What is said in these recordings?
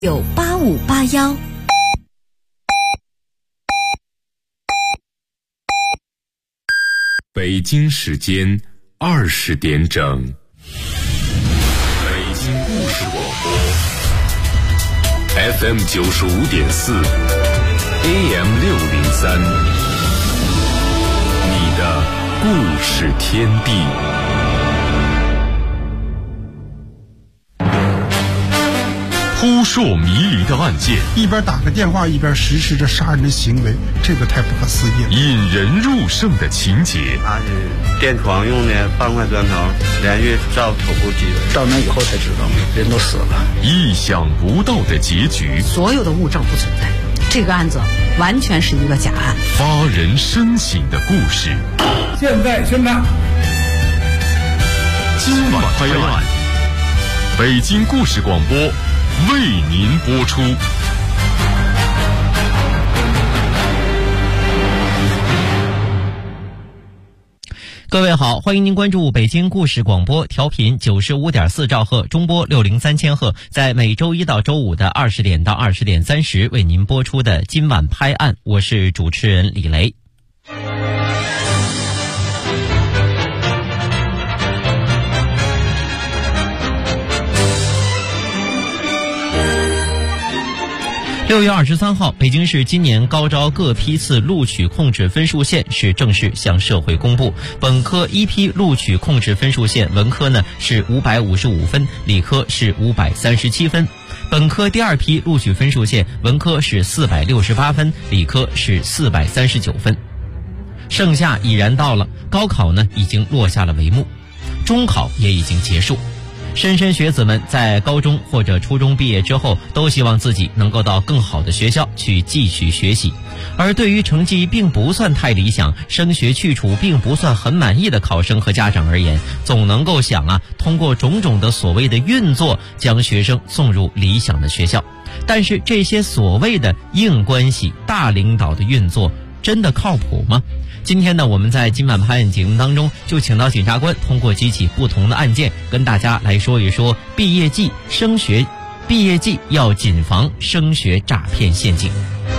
98581。 北京时间20点整，北京故事广播 FM 95.4 AM 603，你的故事天地。扑朔迷离的案件， 一边打个电话一边实施着杀人的行为，这个太不可思议了。 引人入胜的情节， 他是电床用的半块砖头连续照头部击了， 到那以后才知道人都死了。 意想不到的结局， 所有的物证不存在，这个案子完全是一个假案。 发人深省的故事， 现在宣判。 今晚拍案，北京故事广播为您播出。 各位好，欢迎您关注北京故事广播，调频95.4兆赫，中波603千赫，在每周一到周五的20点到20点30为您播出的今晚拍案，我是主持人李雷。6月23号，北京市今年高招各批次录取控制分数线是正式向社会公布。本科一批录取控制分数线，文科呢是555分，理科是537分。本科第二批录取分数线，文科是468分，理科是439分。盛夏已然到了，高考呢已经落下了帷幕，中考也已经结束。莘莘学子们在高中或者初中毕业之后，都希望自己能够到更好的学校去继续学习。而对于成绩并不算太理想、升学去处并不算很满意的考生和家长而言，总能够想通过种种的所谓的运作，将学生送入理想的学校。但是这些所谓的硬关系、大领导的运作，真的靠谱吗？今天呢，我们在今晚拍案节目当中，就请到检察官通过几起不同的案件，跟大家来说一说毕业季要谨防升学诈骗陷阱。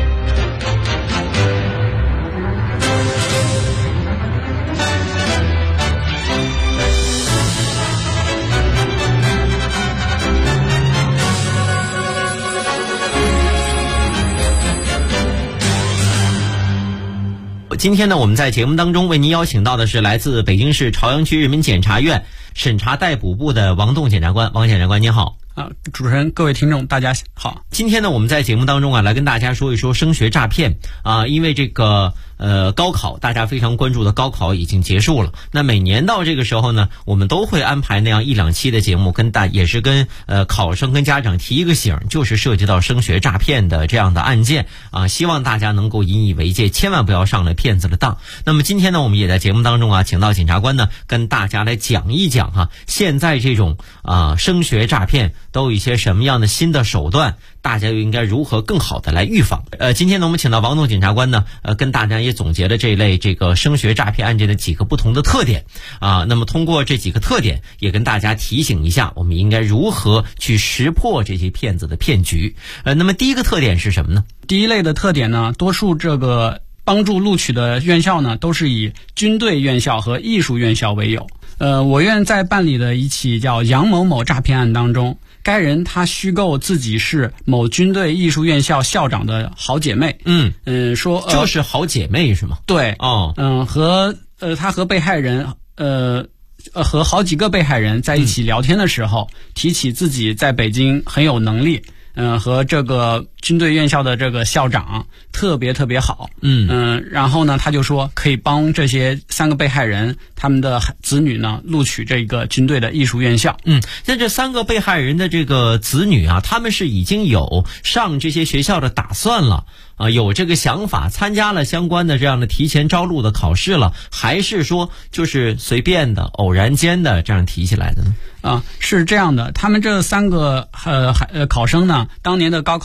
今天呢，我们在节目当中为您邀请到的是来自北京市朝阳区人民检察院审查逮捕部的王栋检察官。王检察官您好。 主持人，各位听众大家好。 今天呢，我们在节目当中来跟大家说一说升学诈骗因为这个高考，大家非常关注的高考已经结束了。那每年到这个时候呢，我们都会安排那样1-2期的节目，也是跟考生跟家长提一个醒，就是涉及到升学诈骗的这样的案件希望大家能够引以为戒，千万不要上了骗子的当。那么今天呢，我们也在节目当中请到检察官呢，跟大家来讲一讲现在这种升学诈骗都有一些什么样的新的手段，大家又应该如何更好的来预防。今天呢，我们请到王栋检察官呢，跟大家也总结了这类升学诈骗案件的几个不同的特点那么通过这几个特点，也跟大家提醒一下，我们应该如何去识破这些骗子的骗局。那么第一个特点是什么呢？ 第一类的特点呢，多数这个帮助录取的院校呢，都是以军队院校和艺术院校为由。我院在办理的一起叫杨某某诈骗案当中，该人他虚构自己是某军队艺术院校校长的好姐妹，说就是好姐妹是吗？ 对，他和被害人和好几个被害人在一起聊天的时候，提起自己在北京很有能力，和这个军队院校的这个校长特别好，然后呢，他就说可以帮这些3个被害人他们的子女呢录取这个军队的艺术院校。 那这3个被害人的这个子女他们是已经有上这些学校的打算了有这个想法，参加了相关的这样的提前招录的考试了，还是说就是随便的偶然间的这样提起来的呢？ 是这样的，他们这3个考生呢，当年的高考成绩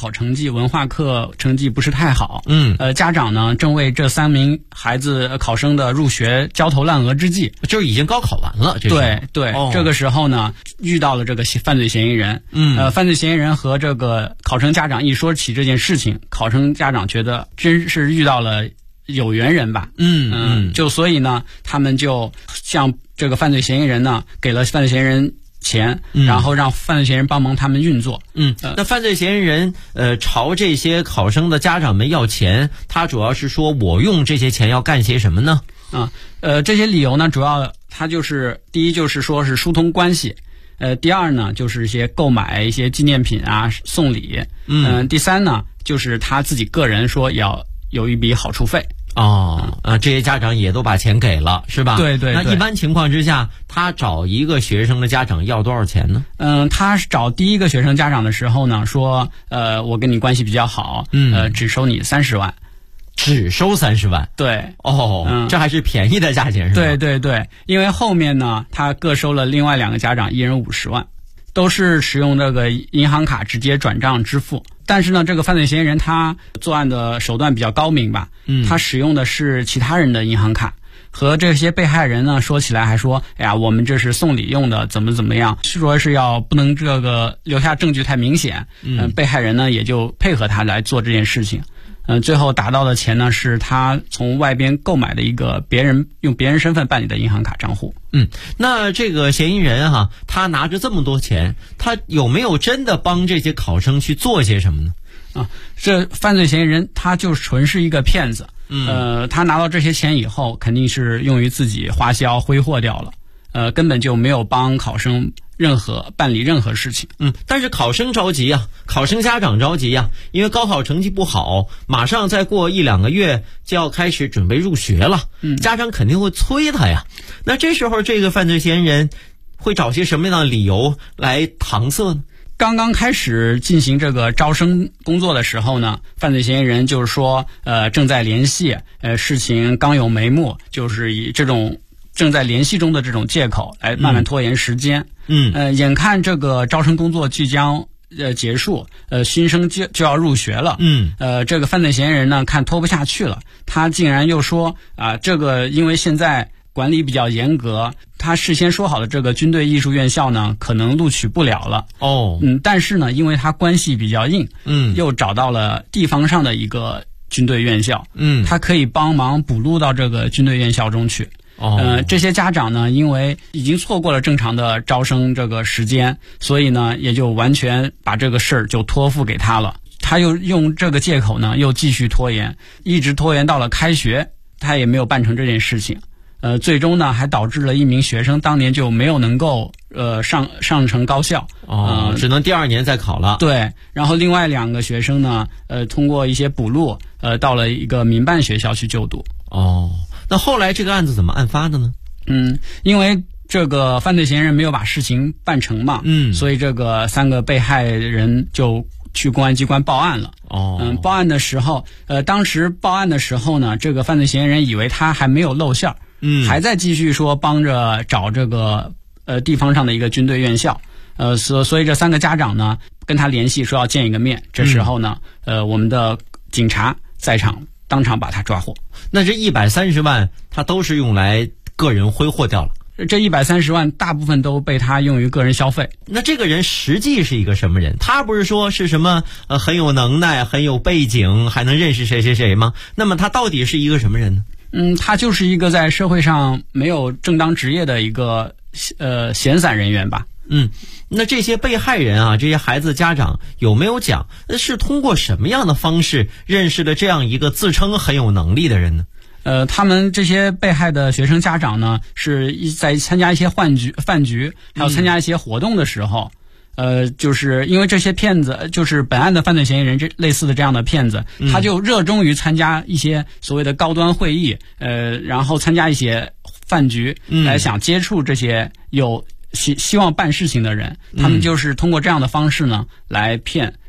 绩文化课成绩不是太好，家长呢正为这3名孩子考生的入学焦头烂额之际， 就是已经高考完了，这是对，这个时候呢遇到了这个犯罪嫌疑人，犯罪嫌疑人和这个考生家长一说起这件事情，考生家长觉得真是遇到了有缘人吧，就所以呢他们就向这个犯罪嫌疑人呢给了犯罪嫌疑人钱，然后让犯罪嫌疑人帮忙他们运作。 那犯罪嫌疑人朝这些考生的家长们要钱，他主要是说我用这些钱要干些什么呢？ 这些理由呢，主要他就是第一就是说是疏通关系，第二呢就是一些购买一些纪念品啊送礼，第三呢就是他自己个人说要有一笔好处费。 这些家长也都把钱给了，是吧？ 对。 那一般情况之下，他找一个学生的家长要多少钱呢？ 他找第一个学生家长的时候呢，说我跟你关系比较好，只收你30万。 只收30万？ 对。 这还是便宜的价钱，是吧？ 对，因为后面呢，他各收了另外2个家长1人50万，都是使用这个银行卡直接转账支付。但是呢，这个犯罪嫌疑人他作案的手段比较高明吧，他使用的是其他人的银行卡，和这些被害人呢说起来还说，哎呀，我们这是送礼用的，怎么样，说是要不能这个留下证据太明显，被害人呢也就配合他来做这件事情。最后达到的钱呢，是他从外边购买的一个用别人身份办理的银行卡账户。 那这个嫌疑人他拿着这么多钱，他有没有真的帮这些考生去做些什么呢？ 这犯罪嫌疑人他就纯是一个骗子。他拿到这些钱以后，肯定是用于自己花销挥霍掉了，根本就没有帮考生办理任何事情。 但是考生着急啊，考生家长着急啊，因为高考成绩不好，马上再过1-2个月就要开始准备入学了，家长肯定会催他呀。那这时候这个犯罪嫌疑人会找些什么样的理由来搪塞呢？ 刚刚开始进行这个招生工作的时候呢，犯罪嫌疑人就是说正在联系，事情刚有眉目，就是以这种正在联系中的这种借口来慢慢拖延时间。眼看这个招生工作即将结束，新生就要入学了。这个犯罪嫌疑人呢看拖不下去了，他竟然又说这个因为现在管理比较严格，他事先说好的这个军队艺术院校呢可能录取不了了。但是呢因为他关系比较硬，又找到了地方上的一个军队院校，他可以帮忙补录到这个军队院校中去。这些家长呢因为已经错过了正常的招生这个时间，所以呢也就完全把这个事儿就托付给他了。他又用这个借口呢又继续拖延，一直拖延到了开学，他也没有办成这件事情。最终呢还导致了1名学生当年就没有能够上成高校， 只能第2年再考了。 对，然后另外2个学生呢通过一些补录到了一个民办学校去就读。 那后来这个案子怎么案发的呢？ 因为这个犯罪嫌疑人没有把事情办成嘛，所以这个3个被害人就去公安机关报案了。报案的时候，当时报案的时候呢，这个犯罪嫌疑人以为他还没有露馅，还在继续说帮着找这个地方上的一个军队院校。所以这3个家长呢跟他联系说要见一个面。这时候呢，我们的警察在场，当场把他抓获。 那这130万他都是用来个人挥霍掉了。 这130万大部分都被他用于个人消费。 那这个人实际是一个什么人？他不是说是什么很有能耐、很有背景，还能认识谁谁谁吗？那么他到底是一个什么人呢？ 他就是一个在社会上没有正当职业的一个闲散人员吧。 那这些被害人这些孩子家长有没有讲是通过什么样的方式认识了这样一个自称很有能力的人呢？ 他们这些被害的学生家长呢，是在参加一些饭局，还有参加一些活动的时候，就是因为这些骗子，就是本案的犯罪嫌疑人类似的这样的骗子，他就热衷于参加一些所谓的高端会议，然后参加一些饭局，来想接触这些有希望办事情的人，他们就是通过这样的方式呢来骗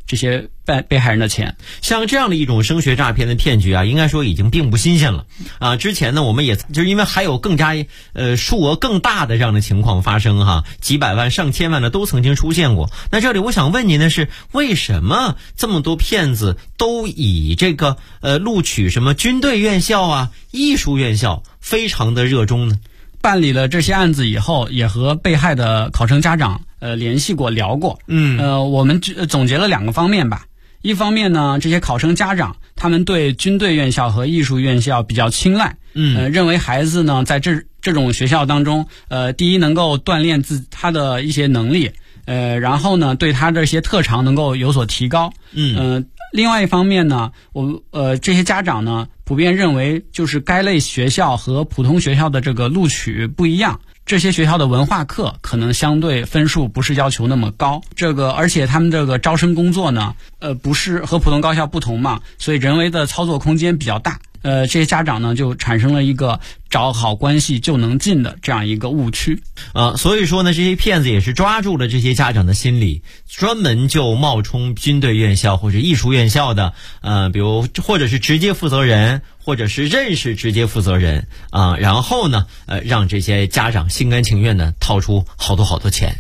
这些被害人的钱。 像这样的一种升学诈骗的骗局啊，应该说已经并不新鲜了啊。之前呢，我们也就是因为还有更加数额更大的这样的情况发生哈，几百万上千万的都曾经出现过。那这里我想问您的是，为什么这么多骗子都以这个录取什么军队院校啊、艺术院校非常的热衷呢？ 办理了这些案子以后，也和被害的考生家长联系过聊过。我们总结了2个方面吧。一方面呢，这些考生家长他们对军队院校和艺术院校比较青睐，认为孩子呢在这种学校当中，第一能够锻炼他的一些能力，然后呢对他这些特长能够有所提高。另外一方面呢，这些家长呢普遍认为，就是该类学校和普通学校的这个录取不一样，这些学校的文化课可能相对分数不是要求那么高，而且他们这个招生工作呢，不是和普通高校不同嘛，所以人为的操作空间比较大。这些家长呢就产生了一个找好关系就能进的这样一个误区。 所以说呢，这些骗子也是抓住了这些家长的心理，专门就冒充军队院校或者艺术院校的比如或者是直接负责人，或者是认识直接负责人然后呢让这些家长心甘情愿的掏出好多钱。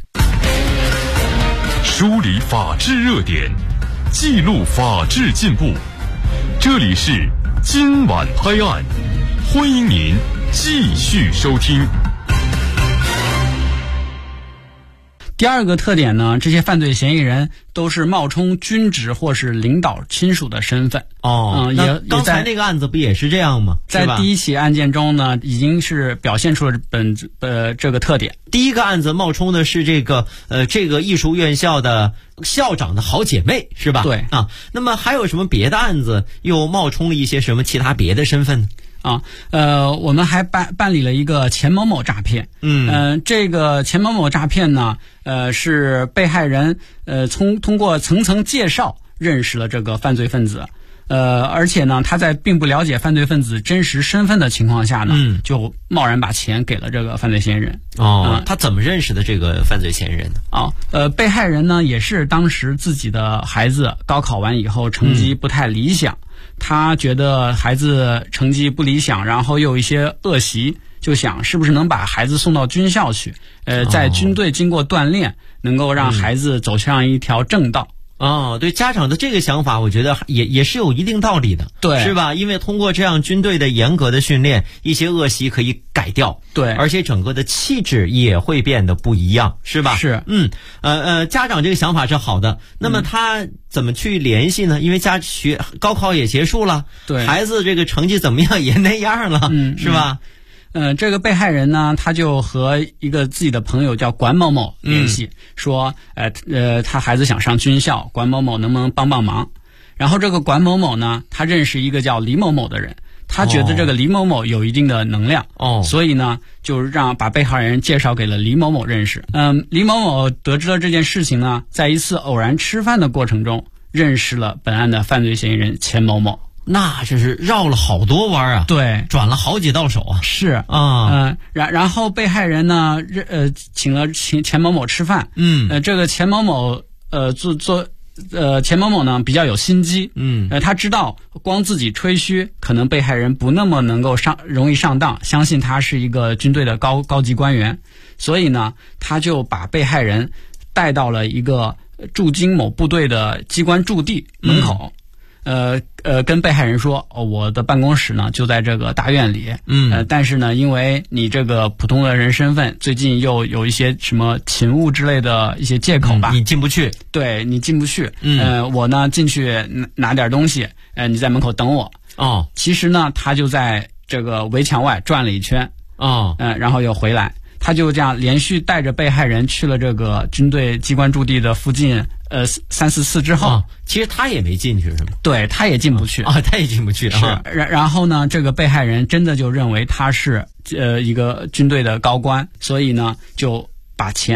梳理法治热点，记录法治进步，这里是今晚拍案，欢迎您继续收听。 第2个特点呢，这些犯罪嫌疑人都是冒充军职或是领导亲属的身份。 那刚才那个案子不也是这样吗？ 在第1起案件中呢，已经是表现出了这个特点。 第一个案子冒充的是这个艺术院校的校长的好姐妹，是吧？ 对啊。那么还有什么别的案子又冒充了一些什么其他别的身份呢？ 我们还办理了一个钱某某诈骗。这个钱某某诈骗呢，是被害人通过层层介绍认识了这个犯罪分子，而且呢，他在并不了解犯罪分子真实身份的情况下呢，就贸然把钱给了这个犯罪嫌疑人。 他怎么认识的这个犯罪嫌疑人呢？ 被害人呢也是当时自己的孩子高考完以后成绩不太理想。他觉得孩子成绩不理想，然后又有一些恶习，就想是不是能把孩子送到军校去，在军队经过锻炼，能够让孩子走向一条正道。 对，家长的这个想法我觉得也是有一定道理的， 对， 是吧？因为通过这样军队的严格的训练，一些恶习可以改掉， 对， 而且整个的气质也会变得不一样，是吧？ 是。 家长这个想法是好的，那么他怎么去联系呢？因为高考也结束了， 对，孩子这个成绩怎么样也那样了，是吧？ 这个被害人呢，他就和一个自己的朋友叫管某某联系，说他孩子想上军校，管某某能不能帮忙？然后这个管某某呢，他认识一个叫李某某的人，他觉得这个李某某有一定的能量，所以呢就把被害人介绍给了李某某认识。李某某得知了这件事情呢，在一次偶然吃饭的过程中认识了本案的犯罪嫌疑人钱某某。 那这是绕了好多弯啊， 对， 转了好几道手啊， 是然后被害人呢，请了钱某某吃饭，这个钱某某钱某某呢比较有心机，他知道光自己吹嘘，可能被害人不那么能够容易上当，相信他是一个军队的高级官员，所以呢，他就把被害人带到了一个驻京某部队的机关驻地门口。跟被害人说，我的办公室呢就在这个大院里，但是呢，因为你这个普通的人身份，最近又有一些什么勤务之类的一些借口吧， 你进不去， 对，你进不去，我呢进去拿点东西，你在门口等我。其实呢，他就在这个围墙外转了一圈，然后又回来。他就这样连续带着被害人去了这个军队机关驻地的附近3-4次之后， 其实他也没进去是吗？ 对，他也进不去他也进不去。 是，然后呢，这个被害人真的就认为他是一个军队的高官，所以呢就把钱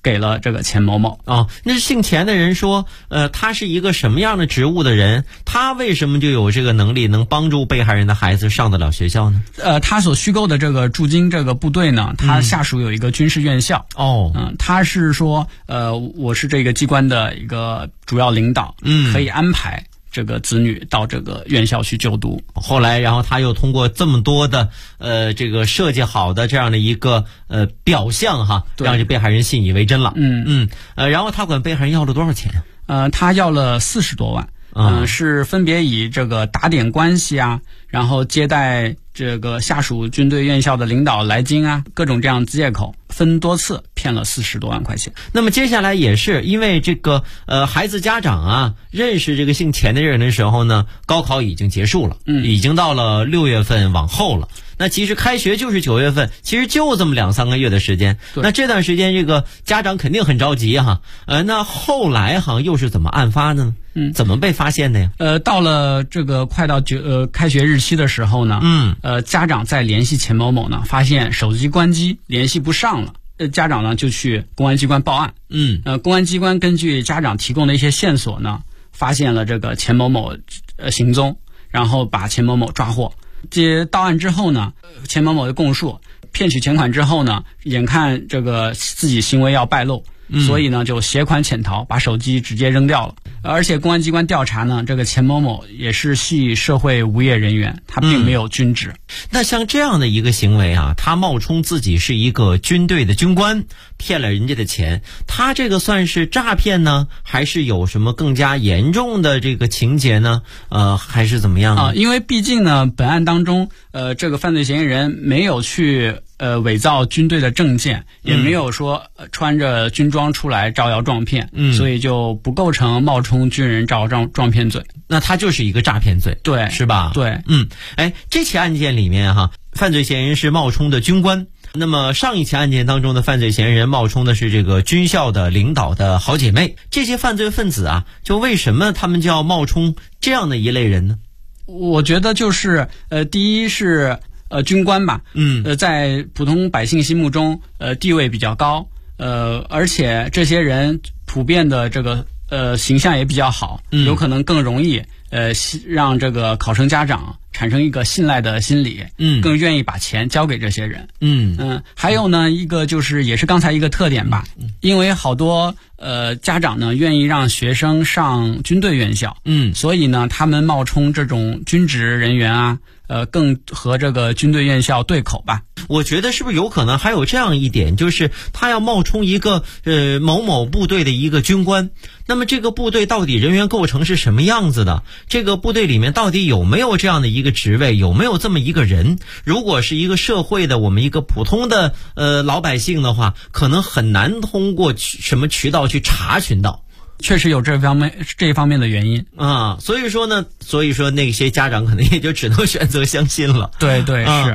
给了这个钱某某。 那姓钱的人说，他是一个什么样的职务的人？他为什么就有这个能力能帮助被害人的孩子上得了学校呢？ 他所虚构的这个驻京这个部队呢，他下属有一个军事院校。他是说，我是这个机关的一个主要领导，可以安排这个子女到这个院校去就读。 后来，然后他又通过这么多的这个设计好的这样的一个表象哈，让这被害人信以为真了。然后他管被害人要了多少钱？ 他要了40多万。是分别以这个打点关系啊，然后接待这个下属军队院校的领导来京啊，各种这样借口，分多次骗了40多万块钱。 那么接下来也是因为这个孩子家长啊认识这个姓钱的人的时候呢，高考已经结束了，已经到了6月份往后了。那其实开学就是9月份，其实就这么2-3个月的时间。那这段时间这个家长肯定很着急哈。那后来哈又是怎么案发的呢？怎么被发现的呀？ 到了这个快到开学日期的时候呢，家长在联系钱某某呢，发现手机关机，联系不上了。家长呢就去公安机关报案。公安机关根据家长提供的一些线索呢，发现了这个钱某某行踪，然后把钱某某抓获。接到案之后呢，钱某某的供述，骗取钱款之后呢，眼看这个自己行为要败露，所以呢就携款潜逃，把手机直接扔掉了。而且公安机关调查呢，这个钱某某也是系社会无业人员，他并没有军职。 那像这样的一个行为啊，他冒充自己是一个军队的军官，骗了人家的钱，他这个算是诈骗呢，还是有什么更加严重的这个情节呢？还是怎么样呢？ 因为毕竟呢，本案当中，这个犯罪嫌疑人没有去伪造军队的证件，也没有说穿着军装出来招摇撞骗，所以就不构成冒充军人招摇撞骗罪。 那他就是一个诈骗罪， 对， 是吧？ 对， 这起案件里面哈，犯罪嫌疑人是冒充的军官。那么上一起案件当中的犯罪嫌疑人冒充的是这个军校的领导的好姐妹。这些犯罪分子啊，就为什么他们就要冒充这样的一类人呢？ 我觉得就是第一是军官吧，在普通百姓心目中地位比较高，而且这些人普遍的这个形象也比较好，有可能更容易让这个考生家长产生一个信赖的心理，更愿意把钱交给这些人。还有呢，一个就是也是刚才一个特点吧，因为好多家长呢愿意让学生上军队院校，所以呢他们冒充这种军职人员啊，更和这个军队院校对口吧。 我觉得是不是有可能还有这样一点，就是他要冒充一个某某部队的一个军官，那么这个部队到底人员构成是什么样子的？这个部队里面到底有没有这样的一个职位，有没有这么一个人？如果是一个社会的我们一个普通的老百姓的话，可能很难通过什么渠道去查询到。 确实有这方面的原因啊，所以说那些家长可能也就只能选择相信了。 对，是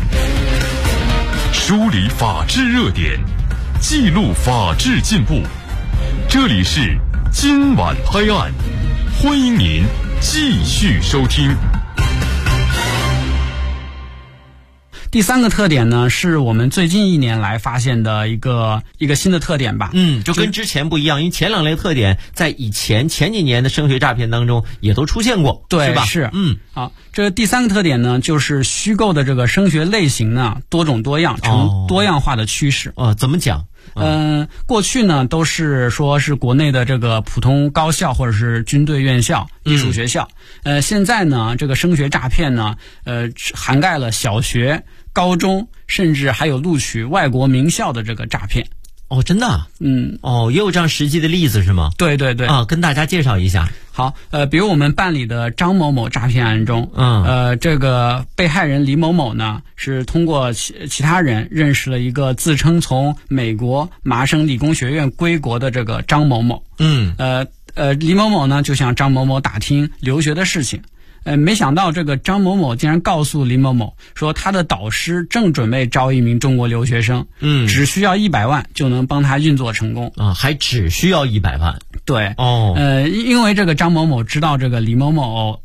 梳理法治热点，记录法治进步。这里是今晚拍案，欢迎您继续收听。 第三个特点呢，是我们最近1年来发现的一个新的特点吧。 就跟之前不一样，因为前2类特点在前几年的升学诈骗当中也都出现过， 对， 是吧？ 是。好，这第三个特点呢，就是虚构的这个升学类型呢多种多样，呈多样化的趋势。 怎么讲？ 过去呢都是说是国内的这个普通高校或者是军队院校、艺术学校。现在呢这个升学诈骗呢，涵盖了小学、高中，甚至还有录取外国名校的这个诈骗。 真的啊？也有这样实际的例子是吗？ 对跟大家介绍一下。 好，比如我们办理的张某某诈骗案中，这个被害人李某某呢，是通过其他人认识了一个自称从美国麻省理工学院归国的这个张某某。李某某呢就向张某某打听留学的事情。没想到这个张某某竟然告诉李某某说，他的导师正准备招一名中国留学生，只需要100万就能帮他运作成功啊，还只需要100万。 对，因为这个张某某知道这个李某某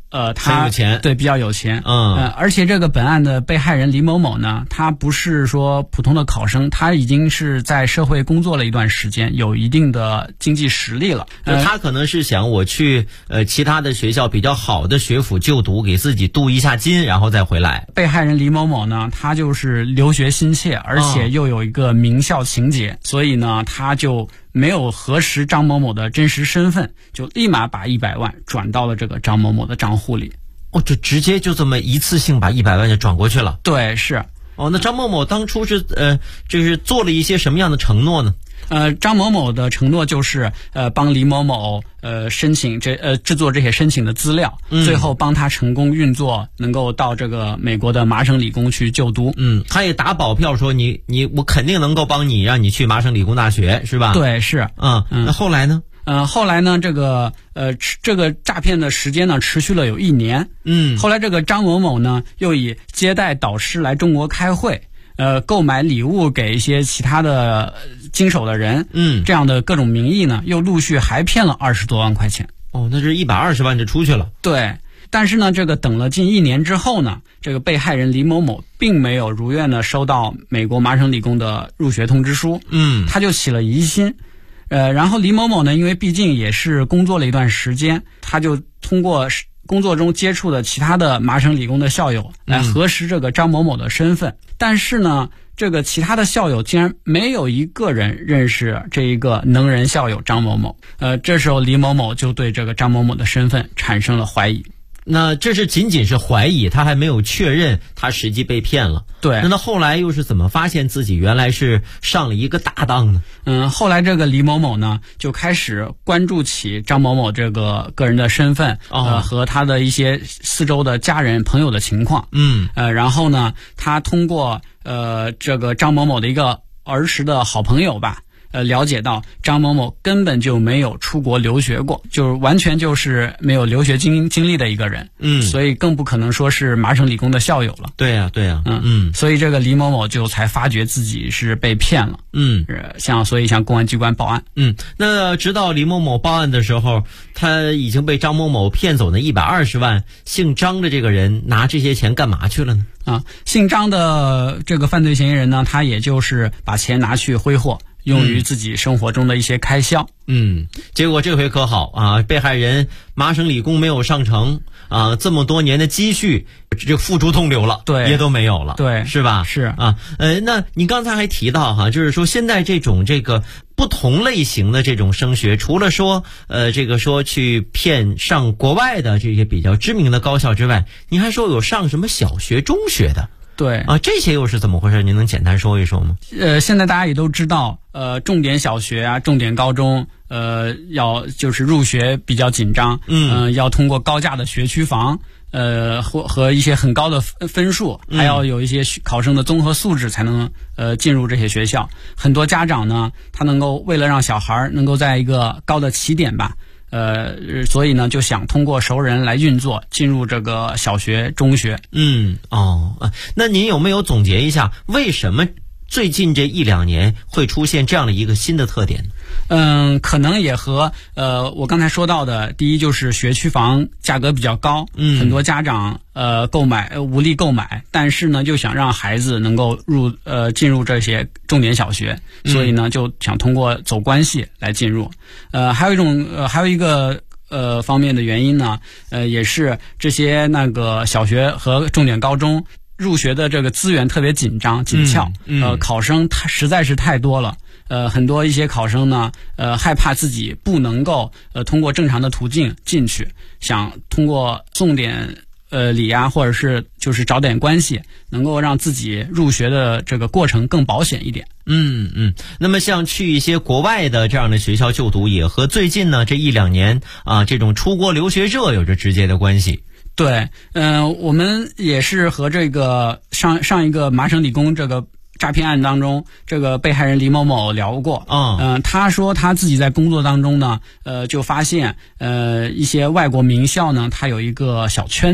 他很有钱， 对，比较有钱。而且这个本案的被害人李某某呢，他不是说普通的考生，他已经是在社会工作了一段时间，有一定的经济实力了。 他可能是想我去其他的学校比较好的学府就读，给自己镀一下金，然后再回来。 被害人李某某呢，他就是留学心切，而且又有一个名校情节，所以呢，他就没有核实张某某的真实身份，就立马把100万转到了这个张某某的账户里。 就直接就这么一次性把100万就转过去了。 对，是。 那张某某当初是就是做了一些什么样的承诺呢？ 张某某的承诺就是帮李某某申请制作这些申请的资料，最后帮他成功运作，能够到这个美国的麻省理工去就读。 他也打保票说我肯定能够帮你，让你去麻省理工大学，是吧？ 对，是。 那后来呢？ 后来呢，这个诈骗的时间呢持续了有1年。后来这个张某某呢，又以接待导师来中国开会，购买礼物给一些其他的经手的人，这样的各种名义呢，又陆续还骗了20多万块钱。 那这120万就出去了。 对。但是呢，这个等了近1年之后呢，这个被害人李某某并没有如愿的收到美国麻省理工的入学通知书。他就起了疑心。然后李某某呢，因为毕竟也是工作了一段时间，他就通过工作中接触的其他的麻省理工的校友来核实这个张某某的身份。但是呢，这个其他的校友竟然没有一个人认识这一个能人校友张某某。这时候李某某就对这个张某某的身份产生了怀疑。 那这是仅仅是怀疑，他还没有确认他实际被骗了。 对。 那后来又是怎么发现自己原来是上了一个大当呢？ 后来这个李某某呢，就开始关注起张某某这个个人的身份，和他的一些四周的家人朋友的情况。然后呢，他通过这个张某某的一个儿时的好朋友吧，了解到张某某根本就没有出国留学过，就是完全就是没有留学经历的一个人。所以更不可能说是麻省理工的校友了。 对呀。 所以这个李某某就才发觉自己是被骗了。所以向公安机关报案。 那直到李某某报案的时候，他已经被张某某骗走的120万，姓张的这个人拿这些钱干嘛去了呢？ 姓张的这个犯罪嫌疑人呢，他也就是把钱拿去挥霍，用于自己生活中的一些开销。 结果这回可好啊，被害人麻省理工没有上成啊，这么多年的积蓄这付诸东流了， 对， 也都没有了， 对， 是吧？ 是啊。那你刚才还提到就是说现在这个不同类型的这种升学，除了说说去骗上国外的这些比较知名的高校之外，你还说有上什么小学、中学的。 对这些又是怎么回事？您能简单说一说吗？ 现在大家也都知道，重点小学啊，重点高中，就是入学比较紧张，要通过高价的学区房，和一些很高的分数，还要有一些考生的综合素质才能进入这些学校。很多家长呢，他能够为了让小孩能够在一个高的起点吧。所以呢，就想通过熟人来运作，进入这个小学、中学。 那您有没有总结一下，为什么最近这1-2年会出现这样的一个新的特点？ 可能也和我刚才说到的，第一就是学区房价格比较高，很多家长无力购买，但是呢就想让孩子能够进入这些重点小学，所以呢就想通过走关系来进入。还有一个方面的原因呢，也是这些小学和重点高中入学的这个资源特别紧俏，考生实在是太多了。很多一些考生呢，害怕自己不能够通过正常的途径进去，想通过送点礼啊，或者是就是找点关系，能够让自己入学的这个过程更保险一点。 那么像去一些国外的这样的学校就读，也和最近呢这1-2年这种出国留学热有着直接的关系。 对，我们也是和这个上一个麻省理工这个诈骗案当中，这个被害人李某某聊过。他说他自己在工作当中呢，就发现一些外国名校呢，它有一个小圈子，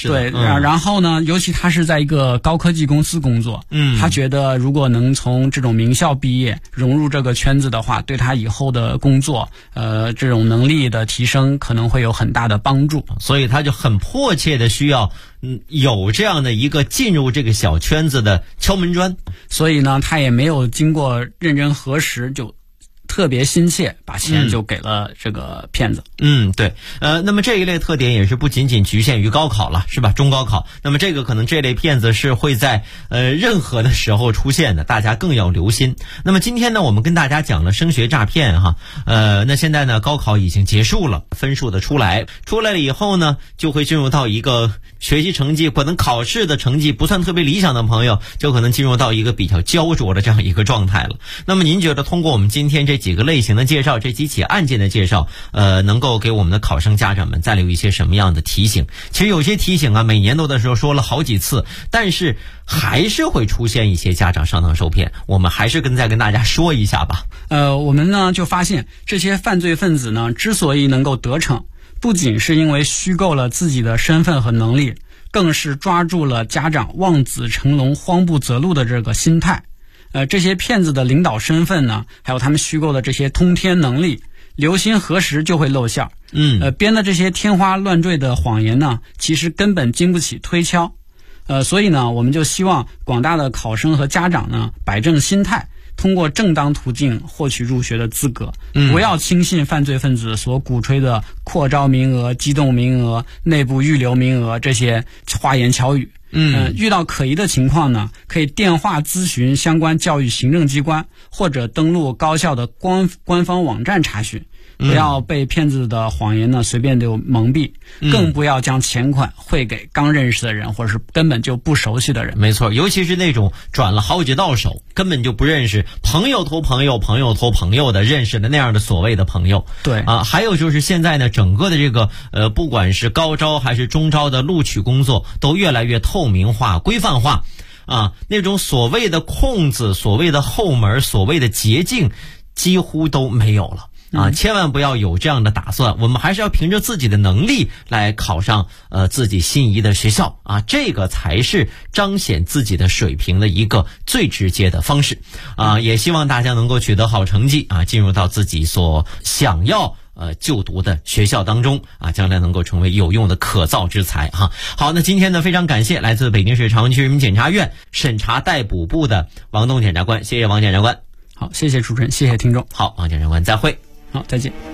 对，然后呢，尤其他是在一个高科技公司工作，他觉得如果能从这种名校毕业，融入这个圈子的话，对他以后的工作，这种能力的提升可能会有很大的帮助。 所以他就很迫切的需要，有这样的一个进入这个小圈子的敲门砖。 所以呢，他也没有经过认真核实就特别心切，把钱就给了这个骗子。 对，那么这一类特点也是不仅仅局限于高考了，是吧？中高考，那么这个可能这类骗子是会在任何的时候出现的，大家更要留心。那么今天呢，我们跟大家讲了升学诈骗哈，那现在呢，高考已经结束了，分数的出来了以后呢，就会进入到一个学习成绩可能考试的成绩不算特别理想的朋友，就可能进入到一个比较焦灼的这样一个状态了。那么您觉得通过我们今天这几个类型的介绍，这几起案件的介绍，能够给我们的考生家长们再留一些什么样的提醒？其实有些提醒啊，每年都的时候说了好几次，但是还是会出现一些家长上当受骗，我们还是再跟大家说一下吧。 我们呢就发现这些犯罪分子呢，之所以能够得逞，不仅是因为虚构了自己的身份和能力，更是抓住了家长望子成龙、慌不择路的这个心态。这些骗子的领导身份呢，还有他们虚构的这些通天能力，留心核实就会露馅。编的这些天花乱坠的谎言呢，其实根本经不起推敲。所以呢，我们就希望广大的考生和家长呢，摆正心态，通过正当途径获取入学的资格，不要轻信犯罪分子所鼓吹的扩招名额、机动名额、内部预留名额这些花言巧语。遇到可疑的情况呢，可以电话咨询相关教育行政机关，或者登录高校的官方网站查询。不要被骗子的谎言呢随便就蒙蔽，更不要将钱款汇给刚认识的人，或者是根本就不熟悉的人。 没错，尤其是那种转了好几道手，根本就不认识，朋友托朋友，朋友托朋友的认识的那样的所谓的朋友。 对啊，还有就是现在呢，整个的这个不管是高招还是中招的录取工作，都越来越透明化、规范化啊，那种所谓的空子、所谓的后门、所谓的捷径，几乎都没有了。千万不要有这样的打算，我们还是要凭着自己的能力来考上自己心仪的学校啊，这个才是彰显自己的水平的一个最直接的方式啊！也希望大家能够取得好成绩啊，进入到自己所想要就读的学校当中啊，将来能够成为有用的可造之才哈。好，那今天呢，非常感谢来自北京市朝阳区人民检察院审查逮捕部的王东检察官，谢谢王检察官。 好，谢谢主持人，谢谢听众。 好，王检察官再会。 好，再见。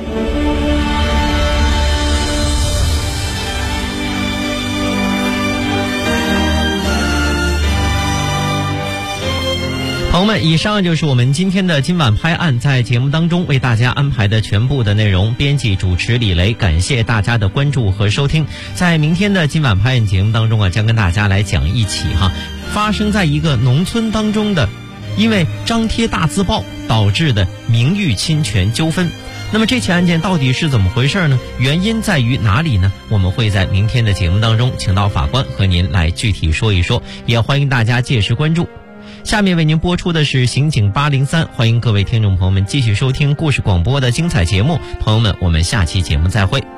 朋友们，以上就是我们今天的今晚拍案在节目当中为大家安排的全部的内容。编辑主持李雷，感谢大家的关注和收听。在明天的今晚拍案节目当中啊，将跟大家来讲一起发生在一个农村当中的因为张贴大字报导致的名誉侵权纠纷。那么这起案件到底是怎么回事呢？原因在于哪里呢？我们会在明天的节目当中请到法官和您来具体说一说，也欢迎大家届时关注。下面为您播出的是刑警803，欢迎各位听众朋友们继续收听故事广播的精彩节目。朋友们，我们下期节目再会。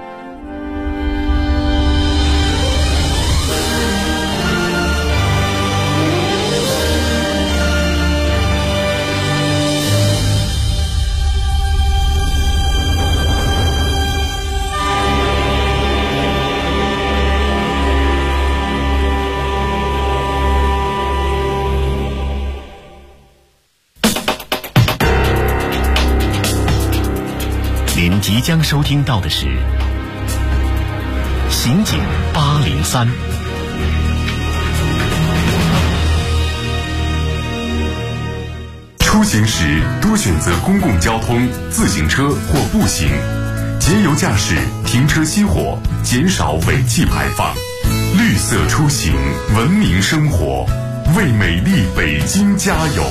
您即将收听到的是刑警803。出行时多选择公共交通、自行车或步行，节油驾驶，停车熄火，减少尾气排放。绿色出行，文明生活，为美丽北京加油！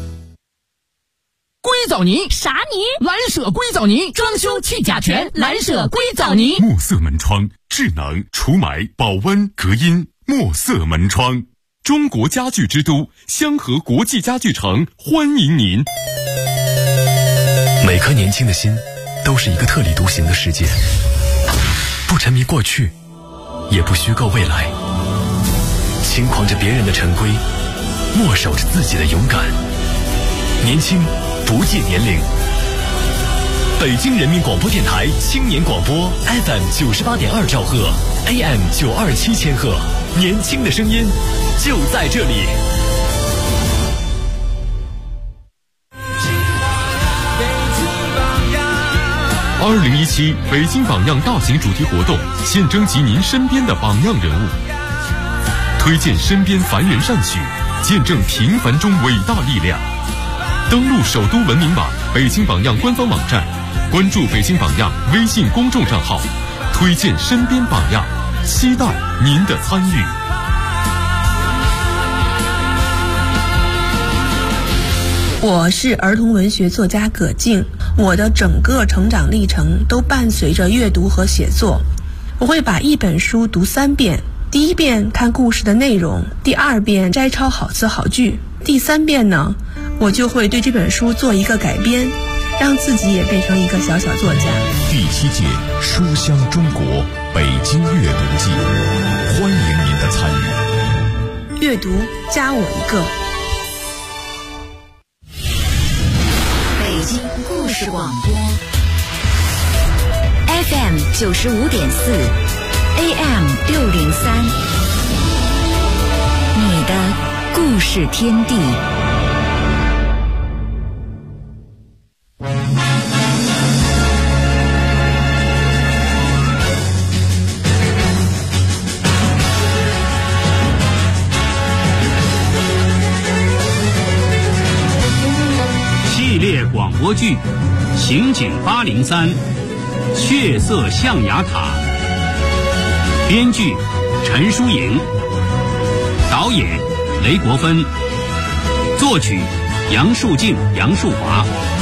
硅藻泥啥泥？ 蓝舍硅藻泥，装修去甲醛，蓝舍硅藻泥。 墨色门窗，智能除霾、保温、隔音。墨色门窗，中国家具之都香河国际家具城欢迎您。 每颗年轻的心，都是一个特立独行的世界。不沉迷过去， 也不虚构未来。轻狂着别人的陈规，默守着自己的勇敢。年轻不计年龄。北京人民广播电台青年广播 FM 98.2兆赫 AM 927千赫，年轻的声音就在这里。 2017北京榜样大型主题活动，现征集您身边的榜样人物，推荐身边凡人善举，见证平凡中伟大力量。登录首都文明网北京榜样官方网站，关注北京榜样微信公众账号，推荐身边榜样，期待您的参与。 我是儿童文学作家葛静，我的整个成长历程都伴随着阅读和写作。我会把一本书读3遍，第1遍看故事的内容，第2遍摘抄好词好句，第3遍呢，我就会对这本书做一个改编，让自己也变成一个小小作家。 第7届书香中国北京阅读季，欢迎您的参与。 阅读加我一个。 北京故事广播 FM 95.4 AM 603，你的故事天地。 系列广播剧《刑警803》，血色象牙塔。编剧陈淑莹，导演雷国芬，作曲杨树静、杨树华。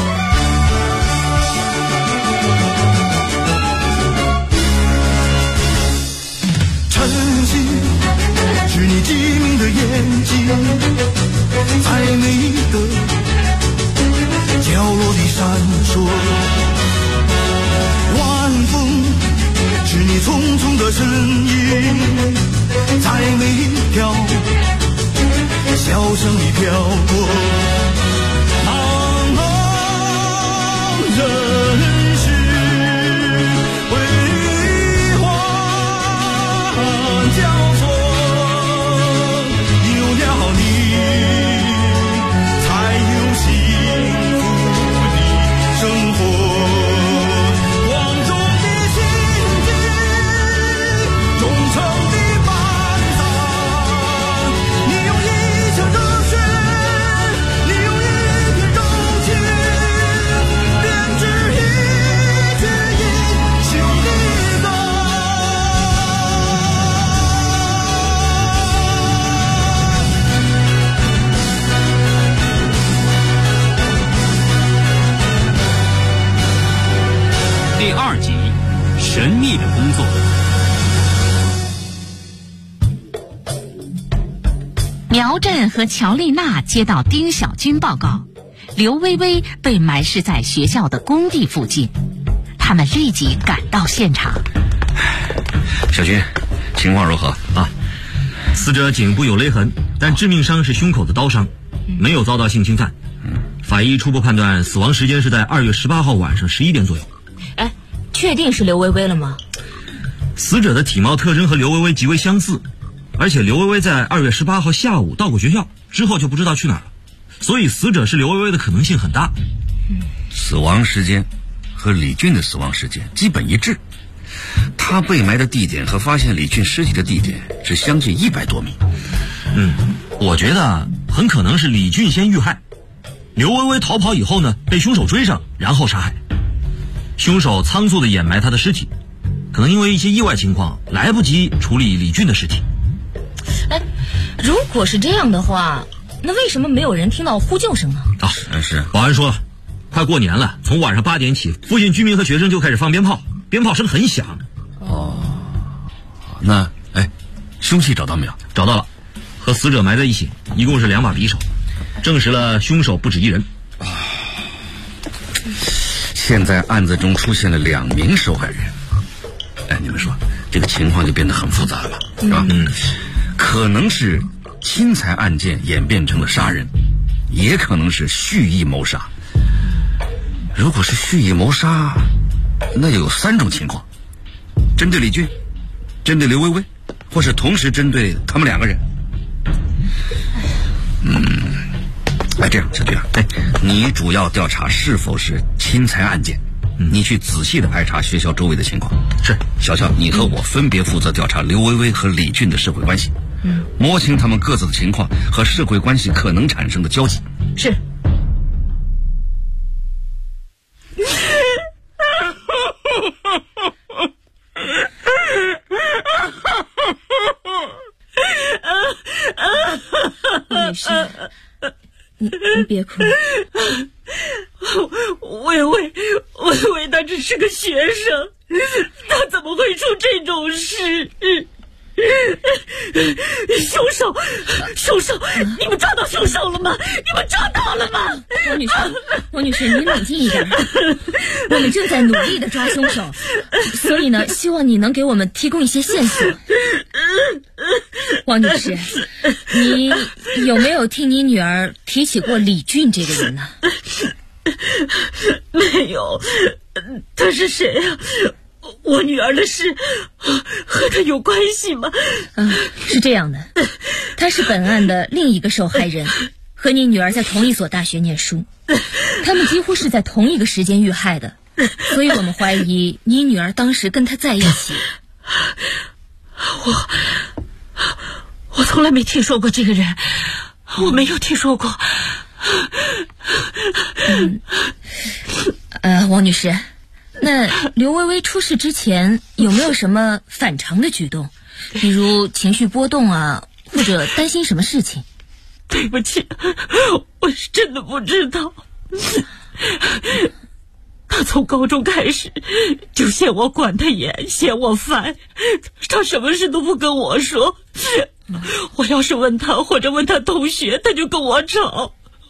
晨曦是你机敏的眼睛，在你的角落里闪烁。晚风是你匆匆的身影，在每条笑声里飘过。茫茫人世辉煌交错，有了你才有幸福的生活。光中的心境，忠诚的班长，你用一腔热血，你用一片柔情，编织一曲英雄的歌。 第2集，神秘的工作。 苗振和乔丽娜接到丁小军报告，刘薇薇被埋尸在学校的工地附近，他们立即赶到现场。 小军，情况如何啊？ 死者颈部有勒痕，但致命伤是胸口的刀伤，没有遭到性侵犯。法医初步判断死亡时间是在2月18号晚上11点左右。 哎，确定是刘薇薇了吗？ 死者的体貌特征和刘薇薇极为相似，而且刘薇薇在2月18号下午到过学校，之后就不知道去哪儿了，所以死者是刘薇薇的可能性很大。 死亡时间和李俊的死亡时间基本一致，他被埋的地点和发现李俊尸体的地点只相距100多米。 我觉得很可能是李俊先遇害，刘薇薇逃跑以后呢，被凶手追上，然后杀害。凶手仓促地掩埋他的尸体，可能因为一些意外情况来不及处理李俊的尸体。 哎，如果是这样的话，那为什么没有人听到呼救声呢？ 是保安说了，快过年了，从晚上8点起，附近居民和学生就开始放鞭炮，鞭炮声很响。 那凶器找到没有？ 找到了，和死者埋在一起，一共是2把匕首，证实了凶手不止一人。 现在案子中出现了2名受害人。你们说这个情况就变得很复杂了，是吧？可能是侵财案件演变成了杀人，也可能是蓄意谋杀。如果是蓄意谋杀，那就有3种情况：针对李俊，针对刘薇薇，或是同时针对他们2个人。这样，小菊啊，你主要调查是否是侵财案件，你去仔细的排查学校周围的情况。是，小乔，你和我分别负责调查刘薇薇和李俊的社会关系，摸清他们各自的情况和社会关系可能产生的交集。 是。 女士，你别哭。 薇薇她只是个学生，她怎么会出这种事？凶手！你们抓到凶手了吗？你们抓到了吗？ 王女士，您冷静一点。我们正在努力的抓凶手，所以呢，希望你能给我们提供一些线索。王女士，你有没有听你女儿提起过李俊这个人呢？ 没有，他是谁呀？我女儿的事和他有关系吗？ 是这样的，他是本案的另一个受害人，和你女儿在同一所大学念书，他们几乎是在同一个时间遇害的，所以我们怀疑你女儿当时跟他在一起。 我从来没听说过这个人，我没有听说过。 王女士，那刘薇薇出事之前有没有什么反常的举动，比如情绪波动啊，或者担心什么事情？ 对不起，我是真的不知道。他从高中开始就嫌我管他严，嫌我烦，他什么事都不跟我说。我要是问他或者问他同学，他就跟我吵。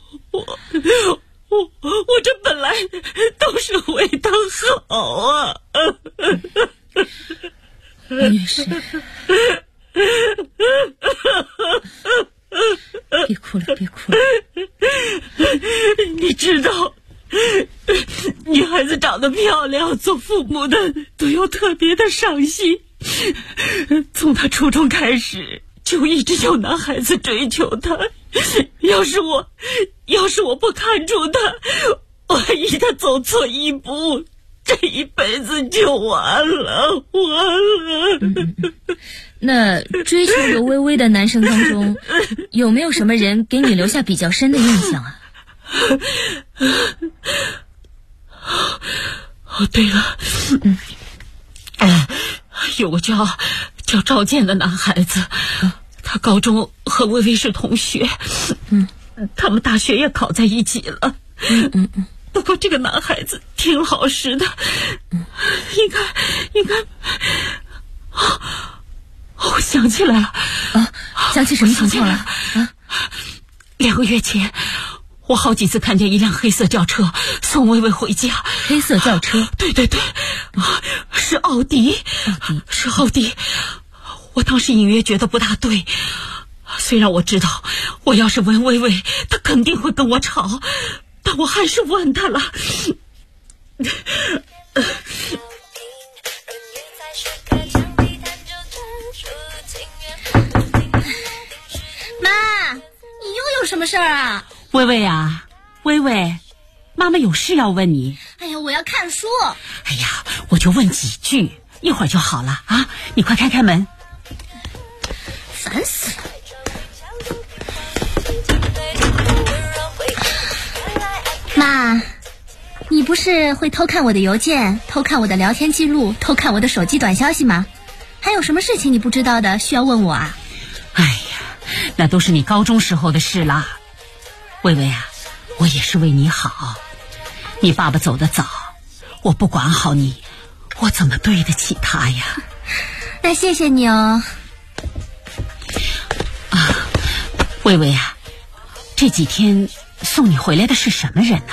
我这本来都是为他好啊。 王女士，别哭了，别哭了。 你知道，女孩子长得漂亮，做父母的都有特别的上心。从她初中开始，就一直有男孩子追求她。要是我不看住她，万一她走错一步，这一辈子就完了。 那追求刘薇薇的男生当中，有没有什么人给你留下比较深的印象啊？ 对了，有个叫赵健的男孩子，他高中和薇薇是同学，他们大学也考在一起了。不过这个男孩子挺老实的，应该，我想起来了。 想起什么情况了 ？2个月前，我好几次看见一辆黑色轿车送薇薇回家。 黑色轿车？ 对，是奥迪。是奥迪。我当时隐约觉得不大对，虽然我知道我要是问薇薇，她肯定会跟我吵，但我还是问她了。 妈，你又有什么事儿啊？ 薇薇啊，薇薇，妈妈有事要问你。 哎呀，我要看书。 哎呀，我就问几句，一会儿就好了啊！你快开门。 烦死了。妈，你不是会偷看我的邮件，偷看我的聊天记录，偷看我的手机短消息吗？还有什么事情你不知道的需要问我啊？ 哎呀，那都是你高中时候的事啦。薇薇啊，我也是为你好。你爸爸走得早，我不管好你，我怎么对得起他呀？ 那谢谢你哦。 薇薇啊，这几天送你回来的是什么人呢？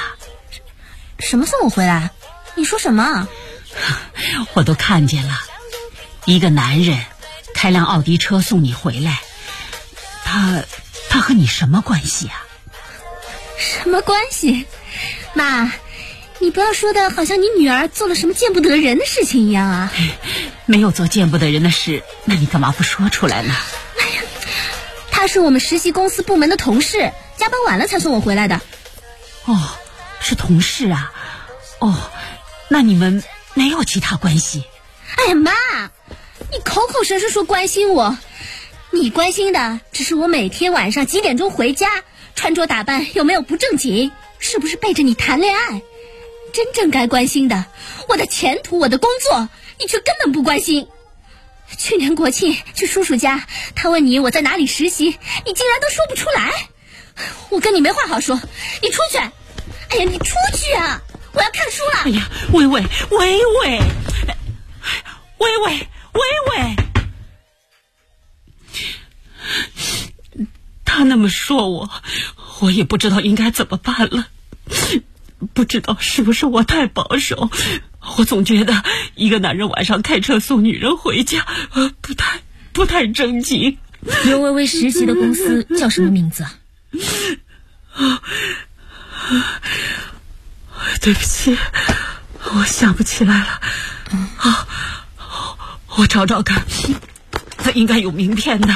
什么送我回来？你说什么？ 我都看见了， 一个男人开辆奥迪车送你回来，他和你什么关系啊？ 什么关系？妈，你不要说的好像你女儿做了什么见不得人的事情一样啊。 没有做见不得人的事，那你干嘛不说出来呢？ 哎呀，她是我们实习公司部门的同事，加班晚了才送我回来的。 哦，是同事啊。哦，那你们没有其他关系？ 哎呀，妈，你口口声声说关心我，你关心的只是我每天晚上几点钟回家，穿着打扮有没有不正经，是不是背着你谈恋爱。真正该关心的，我的前途，我的工作，你却根本不关心。去年国庆去叔叔家，他问你我在哪里实习，你竟然都说不出来。我跟你没话好说，你出去。哎呀，你出去啊，我要看书了。 哎呀，薇薇， 他那么说我也不知道应该怎么办了。不知道是不是我太保守，我总觉得一个男人晚上开车送女人回家，不太正经。 刘薇薇实习的公司叫什么名字啊？ 对不起，我想不起来了。我找找看，他应该有名片的。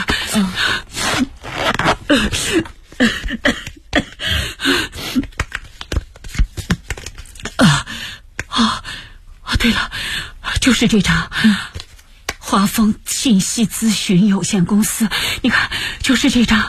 对了，就是这张华丰信息咨询有限公司，你看，就是这张。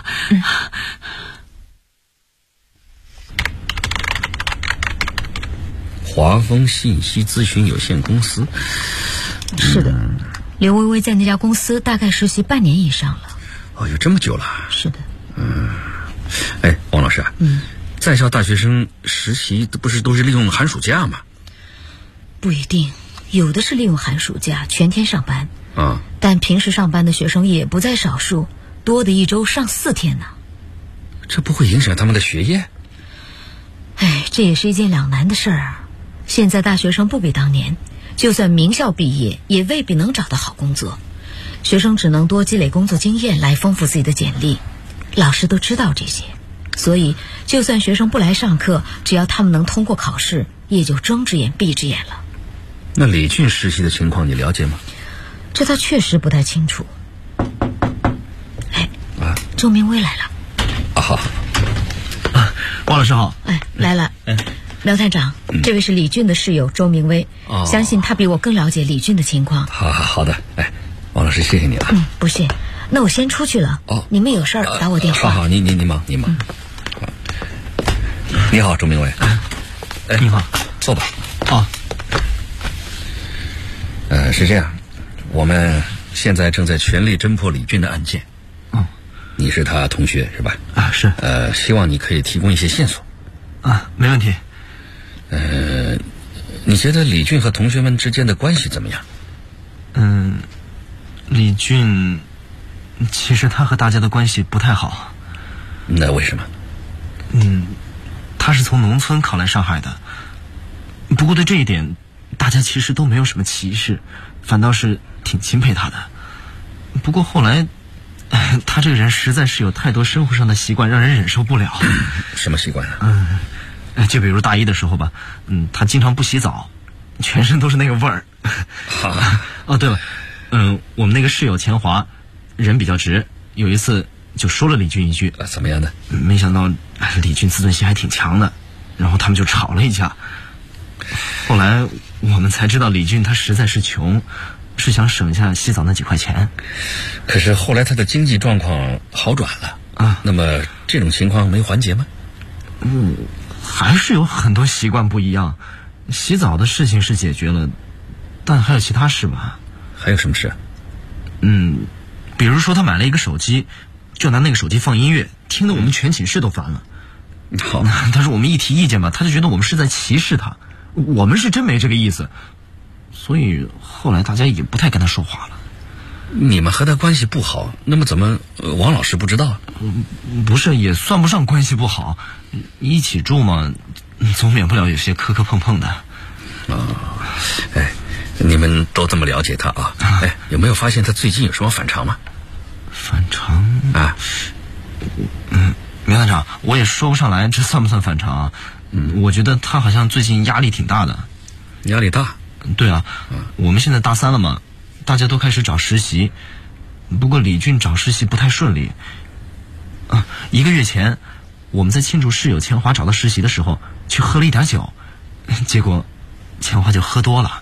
华丰信息咨询有限公司。 是的，刘薇薇在那家公司大概实习半年以上了。 哦，有这么久了。 是的。 哎，王老师啊，在校大学生实习不是都是利用寒暑假吗？ 不一定，有的是利用寒暑假全天上班啊， 但平时上班的学生也不在少数，多的一周上4天呢。 这不会影响他们的学业？ 哎，这也是一件两难的事儿啊。现在大学生不比当年，就算名校毕业也未必能找到好工作，学生只能多积累工作经验来丰富自己的简历。老师都知道这些，所以就算学生不来上课，只要他们能通过考试，也就睁只眼闭只眼了。 那李俊实习的情况你了解吗？ 这他确实不太清楚。哎，周明威来了。 好。 王老师好。 哎，来了。苗探长，这位是李俊的室友周明威，相信他比我更了解李俊的情况。 好的。哎，王老师谢谢你了。 不谢，那我先出去了。你们有事儿打我电话。 好，你忙。你好，周明威。 你好， 坐吧。是这样，我们现在正在全力侦破李俊的案件。你是他同学是吧？ 是。 希望你可以提供一些线索。 没问题。 你觉得李俊和同学们之间的关系怎么样？ 李俊其实他和大家的关系不太好。 那为什么？ 他是从农村考来上海的，不过对这一点大家其实都没有什么歧视，反倒是挺钦佩他的。不过后来他这个人实在是有太多生活上的习惯让人忍受不了。 什么习惯啊？ 就比如大一的时候吧，他经常不洗澡，全身都是那个味儿。对了，我们那个室友钱华人比较直，有一次就说了李俊一句。 怎么样呢？ 没想到李俊自尊心还挺强的，然后他们就吵了一架。后来我们才知道李俊他实在是穷，是想省下洗澡那几块钱。 可是后来他的经济状况好转了那么这种情况没缓解吗？ 还是有很多习惯不一样。洗澡的事情是解决了，但还有其他事吧。 还有什么事？ 比如说他买了一个手机，就拿那个手机放音乐，听得我们全寝室都烦了。 好， 但是我们一提意见吧，他就觉得我们是在歧视他。我们是真没这个意思，所以后来大家也不太跟他说话了。 你们和他关系不好，那么怎么王老师不知道？ 不是，也算不上关系不好，一起住嘛，总免不了有些磕磕碰碰的。 你们都这么了解他啊？哎，有没有发现他最近有什么反常吗？ 反常啊？ 苗探长，我也说不上来这算不算反常啊？我觉得他好像最近压力挺大的。 压力大？ 对啊，我们现在大3了嘛，大家都开始找实习。不过李俊找实习不太顺利。1个月前，我们在庆祝室友钱华找到实习的时候，去喝了一点酒，结果钱华就喝多了。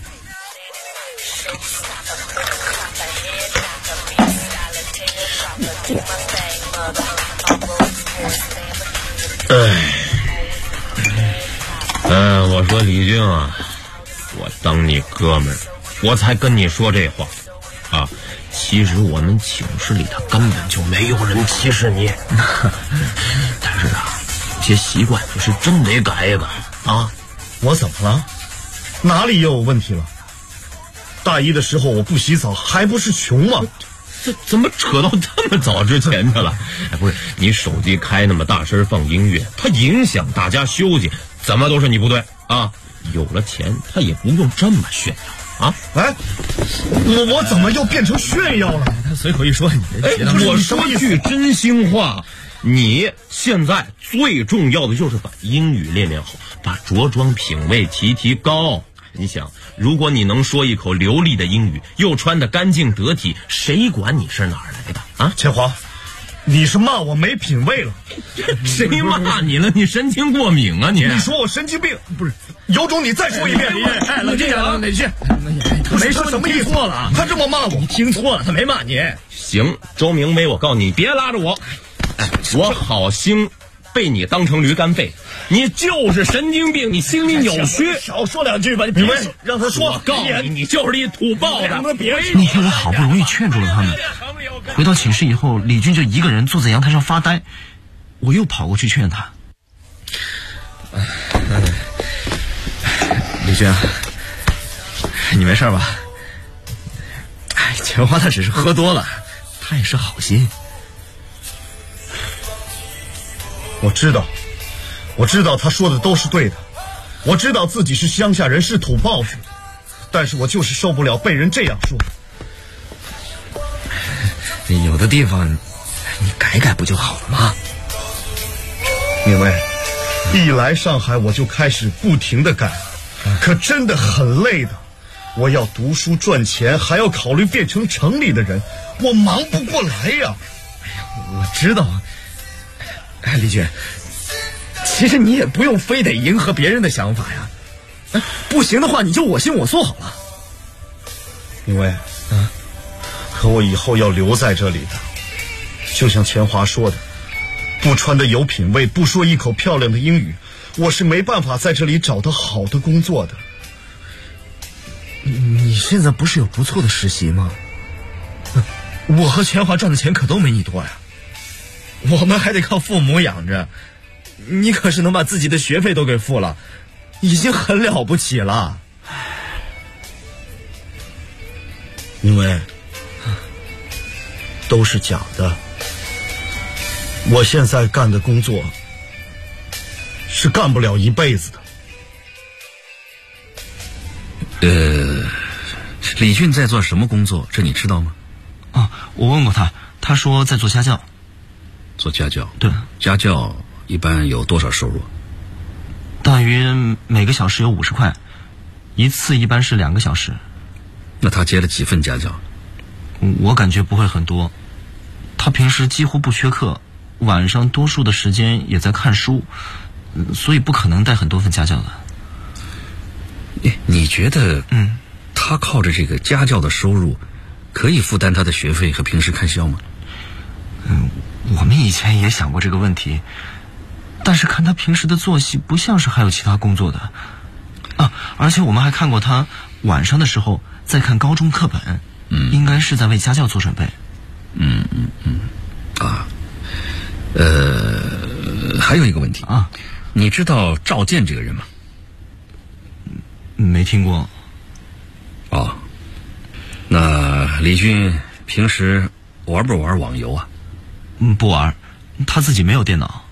我说李俊啊，我当你哥们儿，我才跟你说这话啊。其实我们寝室里头根本就没有人歧视你，但是啊，有些习惯你是真得改一改啊。 我怎么了？哪里又有问题了？大一的时候我不洗澡，还不是穷吗？ 这怎么扯到这么早之前去了？哎，不是，你手机开那么大声放音乐，它影响大家休息，怎么都是你不对啊！有了钱，他也不用这么炫耀啊！ 哎，我怎么又变成炫耀了？ 他随口一说， 我说句真心话，你现在最重要的就是把英语练好，把着装品味提高。你想，如果你能说一口流利的英语，又穿得干净得体，谁管你是哪儿来的啊？ 钱华，你是骂我没品位了？ 谁骂你了？你神经过敏啊你！ 你说我神经病？不是，有种你再说一遍！ 哎，冷静点啊，李俊， 他没说什么意思错了， 他这么骂我， 你听错了，他没骂你。 行，周明威，我告诉你，别拉着我，我好心被你当成驴肝肺，你就是神经病，你心里扭曲。 少说2句吧，你别让他说。 我告诉你，你就是一土包子。 那天我好不容易劝住了他们，回到寝室以后，李俊就一个人坐在阳台上发呆，我又跑过去劝他。李俊，你没事吧？哎，钱花他只是喝多了，他也是好心。 我知道他说的都是对的，我知道自己是乡下人，是土包子，但是我就是受不了被人这样说。 有的地方你改改不就好了吗？ 明威，一来上海我就开始不停的改，可真的很累的。我要读书赚钱，还要考虑变成城里的人，我忙不过来呀。 我知道啊。哎，李俊，其实你也不用非得迎合别人的想法呀。不行的话，你就我行我素好了。 明威，可我以后要留在这里的，就像钱华说的，不穿的有品位，不说一口漂亮的英语，我是没办法在这里找到好的工作的。 你现在不是有不错的实习吗？我和钱华赚的钱可都没你多呀，我们还得靠父母养着，你可是能把自己的学费都给付了，已经很了不起了。 因为都是假的，我现在干的工作是干不了一辈子的。 李俊在做什么工作？这你知道吗？ 我问过他，他说在做家教。 做家教？ 对。 家教一般有多少收入？ 大约每个小时有50块，一次一般是2个小时。 那他接了几份家教？ 我感觉不会很多，他平时几乎不缺课，晚上多数的时间也在看书，所以不可能带很多份家教的。 你觉得他靠着这个家教的收入可以负担他的学费和平时开销吗？ 我们以前也想过这个问题，但是看他平时的作息不像是还有其他工作的而且我们还看过他晚上的时候在看高中课本，应该是在为家教做准备。 还有一个问题你知道赵健这个人吗？ 没听过。 那李俊平时玩不玩网游啊？ 不玩，他自己没有电脑。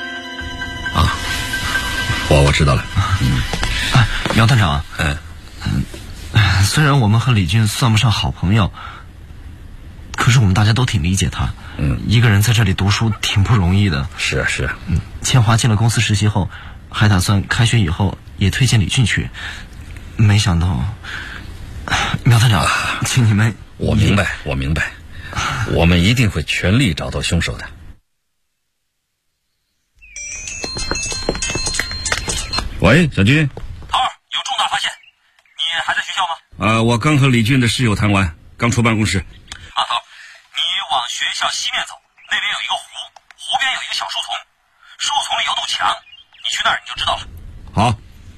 我知道了。 苗探长， 虽然我们和李俊算不上好朋友，可是我们大家都挺理解他。一个人在这里读书挺不容易的。 是啊，是啊。 千华进了公司实习后，还打算开学以后也推荐李俊去，没想到，苗探长，请你们。 我明白，我们一定会全力找到凶手的。喂，小军。 头儿，有重大发现，你还在学校吗？ 我刚和李俊的室友谈完，刚出办公室。 头儿，你往学校西面走，那边有一个湖，湖边有一个小树丛，树丛里有堵墙，你去那儿你就知道了。 好。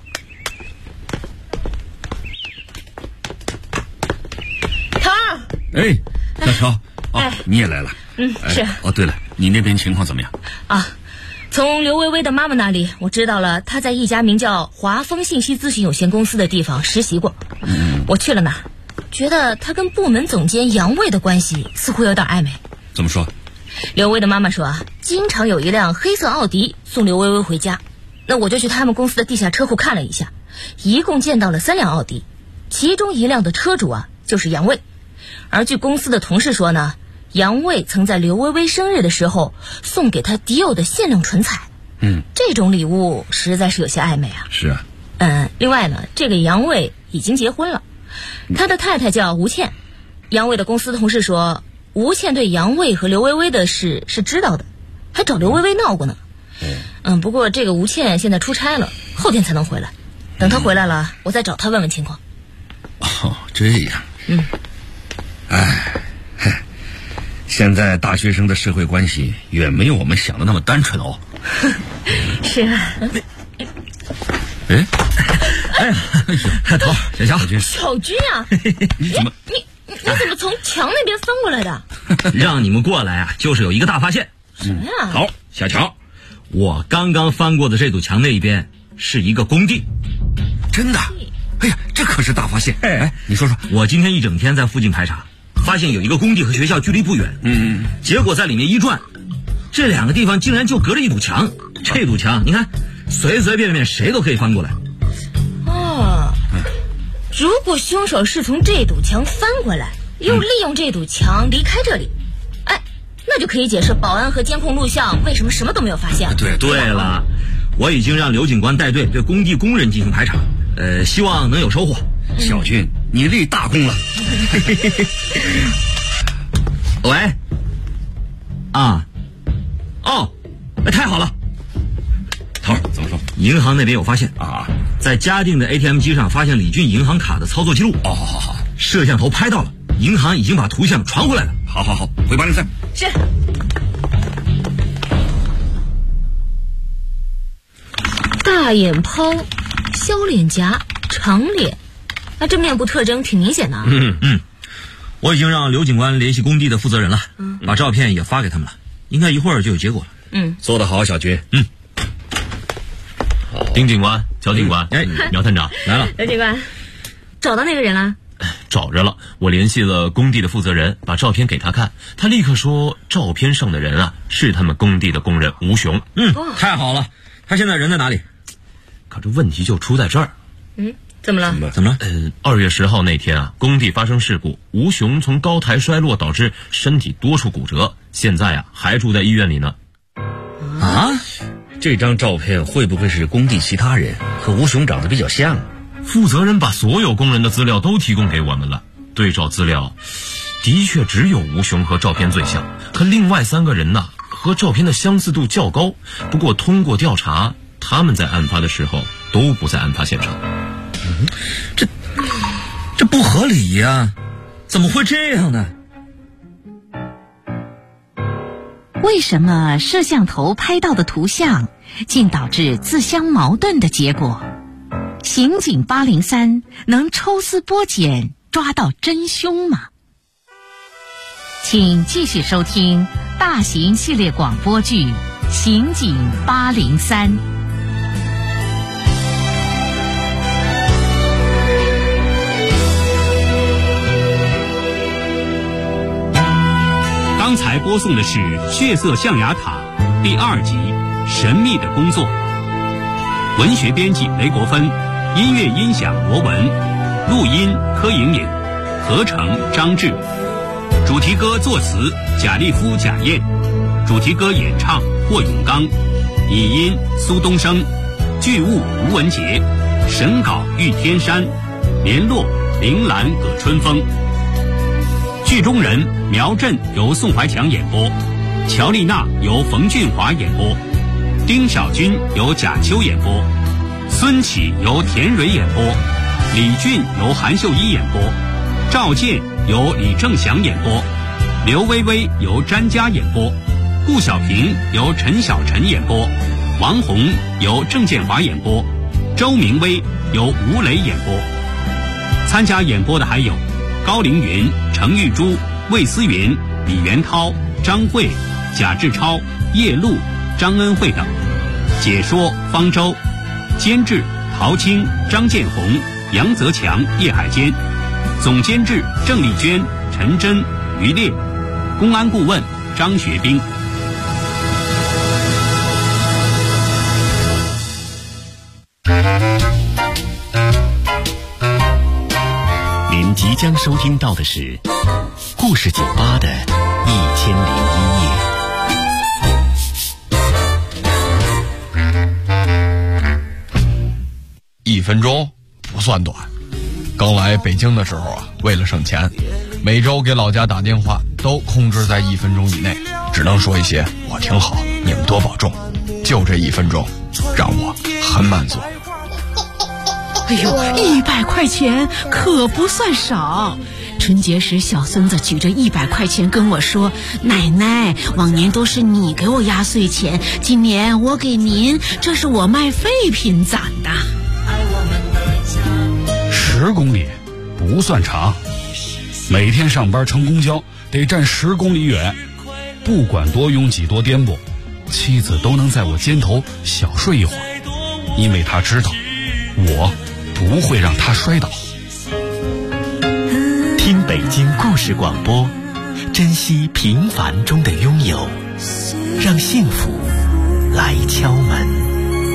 头儿。 大乔，你也来了。 是。 对了，你那边情况怎么样？ 从刘薇薇的妈妈那里，我知道了，她在一家名叫华丰信息咨询有限公司的地方实习过。我去了那儿，觉得她跟部门总监杨卫的关系似乎有点暧昧。 怎么说？ 刘薇的妈妈说经常有一辆黑色奥迪送刘薇薇回家。那我就去他们公司的地下车库看了一下，一共见到了3辆奥迪，其中一辆的车主就是杨卫。而据公司的同事说呢，杨卫曾在刘薇薇生日的时候送给她迪奥的限量唇彩。这种礼物实在是有些暧昧啊。 是啊。 另外呢，这个杨卫已经结婚了，他的太太叫吴倩。杨卫的公司同事说，吴倩对杨卫和刘薇薇的事是知道的，还找刘薇薇闹过呢。不过这个吴倩现在出差了，后天才能回来。等她回来了，我再找她问问情况。 这样。现在大学生的社会关系远没有我们想的那么单纯哦。 是啊。 头小军。 小军啊，你怎么从墙那边翻过来的？ 让你们过来就是有一个大发现。 什么呀？ 好，小乔， 我刚刚翻过的这堵墙那一边是一个工地。 真的？这可是大发现。你说说。 我今天一整天在附近排查，发现有一个工地和学校距离不远。结果在里面一转，这2个地方竟然就隔着一堵墙。这堵墙你看，随随便便谁都可以翻过来。 如果凶手是从这堵墙翻过来，又利用这堵墙离开这里，那就可以解释保安和监控录像为什么什么都没有发现了。 对了，我已经让刘警官带队对工地工人进行排查，希望能有收获。 小军，你立大功了。 喂。太好了。 头儿，怎么说？ 银行那边有发现在嘉定的 ATM 机上发现李俊银行卡的操作记录。 好， 摄像头拍到了，银行已经把图像传回来了。 好，回803。 是。大眼泡，削脸颊，长脸，这面部特征挺明显的。 我已经让刘警官联系工地的负责人了，把照片也发给他们了，应该一会儿就有结果了。 做得好，小军。 丁警官、焦警官，苗探长来了。 刘警官，找到那个人了？ 找着了，我联系了工地的负责人，把照片给他看，他立刻说照片上的人是他们工地的工人吴雄。 太好了，他现在人在哪里？ 可这问题就出在这儿。 怎么了 ？2月10号那天工地发生事故，吴雄从高台摔落，导致身体多处骨折，现在还住在医院里呢。 这张照片会不会是工地其他人？和吴雄长得比较像。 负责人把所有工人的资料都提供给我们了，对照资料，的确只有吴雄和照片最像，可另外3个人和照片的相似度较高。不过通过调查，他们在案发的时候都不在案发现场。 这不合理呀，怎么会这样呢？ 为什么摄像头拍到的图像竟导致自相矛盾的结果？刑警803能抽丝剥茧抓到真凶吗？请继续收听大型系列广播剧《刑警803》。 刚才播送的是《血色象牙塔》第2集《神秘的工作》，文学编辑雷国芬，音乐音响罗文， 录音柯莹莹，合成张志。主题歌作词贾立夫、贾燕，主题歌演唱霍永刚，拟音苏东升，剧务吴文杰，审稿玉天山，联络铃兰葛春风。剧中人苗震由宋怀强演播，乔丽娜由冯俊华演播，丁小军由贾秋演播，孙启由田蕊演播，李俊由韩秀一演播，赵健由李正祥演播，刘薇薇由詹佳演播，顾小平由陈小晨演播，王红由郑建华演播，周明威由吴磊演播。参加演播的还有高凌云、程玉珠、魏思云、李元涛、张慧、贾志超、叶璐、张恩惠等。解说方舟，监制陶青、张建红、杨泽强、叶海坚，总监制郑丽娟、陈真、于烈，公安顾问张学兵。 您即将收听到的是故事酒吧的1001 夜。1分钟不算短。刚来北京的时候啊，为了省钱，每周给老家打电话都控制在1分钟以内，只能说一些我挺好，你们多保重。就这1分钟，让我很满足。 哎呦，100块钱可不算少。春节时，小孙子举着100块钱跟我说：“奶奶，往年都是你给我压岁钱，今年我给您，这是我卖废品攒的。 ”10公里不算长，每天上班乘公交得站10公里远，不管多拥挤多颠簸，妻子都能在我肩头小睡一会儿，因为她知道我不会让他摔倒。 听北京故事广播，珍惜平凡中的拥有，让幸福来敲门。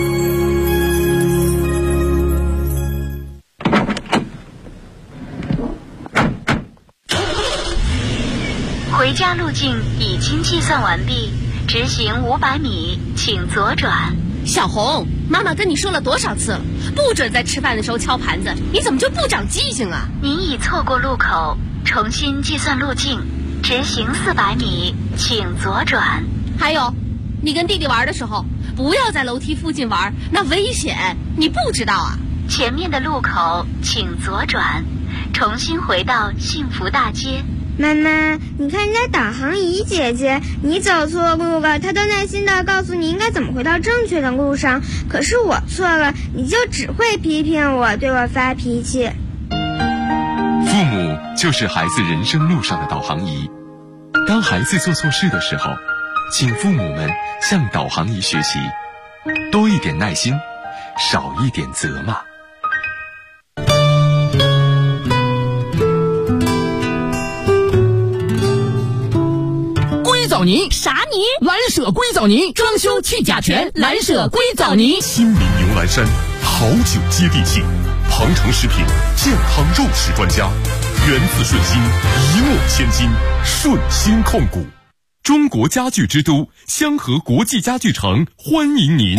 回家路径已经计算完毕，直行500米，请左转。 小红，妈妈跟你说了多少次了，不准在吃饭的时候敲盘子，你怎么就不长记性啊？ 您已错过路口，重新计算路径，直行400米，请左转。 还有，你跟弟弟玩的时候，不要在楼梯附近玩，那危险，你不知道啊？ 前面的路口请左转，重新回到幸福大街。 妈妈，你看人家导航仪姐姐，你走错路了，她都耐心地告诉你应该怎么回到正确的路上。可是我错了，你就只会批评我，对我发脾气。 父母就是孩子人生路上的导航仪。当孩子做错事的时候，请父母们向导航仪学习，多一点耐心，少一点责骂。 藻泥啥泥？蓝舍硅藻泥，装修去甲醛，蓝舍硅藻泥。 新民牛栏山，好酒接地气，庞城食品健康肉食专家，源自顺心，一诺千金，顺心控股。中国家具之都香河国际家具城欢迎您。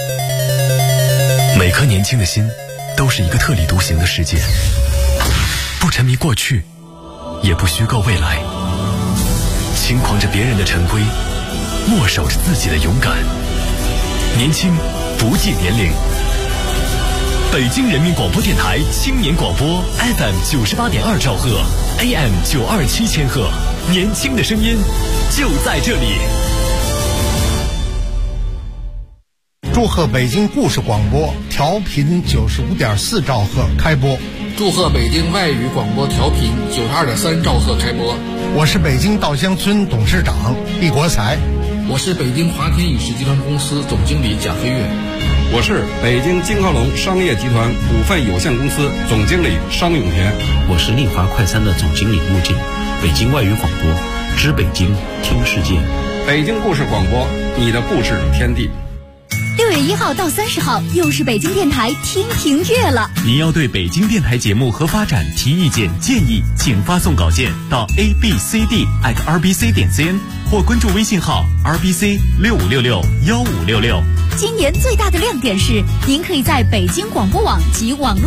每颗年轻的心都是一个特立独行的世界，不沉迷过去，也不虚构未来，轻狂着别人的陈规，默守着自己的勇敢。年轻不计年龄。北京人民广播电台青年广播 FM 98.2兆赫 AM 927千赫，年轻的声音就在这里。 祝贺北京故事广播调频95.4兆赫开播。 祝贺北京外语广播调频92.3兆赫开播。 我是北京稻香村董事长毕国才。 我是北京华天影视集团公司总经理贾飞跃。 我是北京金浩龙商业集团股份有限公司总经理商永田。 我是丽华快餐的总经理穆静。北京外语广播，知北京，听世界。 北京故事广播，你的故事天地。 6月 1号到30号又是北京电台听评月了。 您要对北京电台节目和发展提意见建议，请发送稿件到 abcd@rbc.cn 或关注微信号 rbc65661566。 今年最大的亮点是，您可以在北京广播网及网络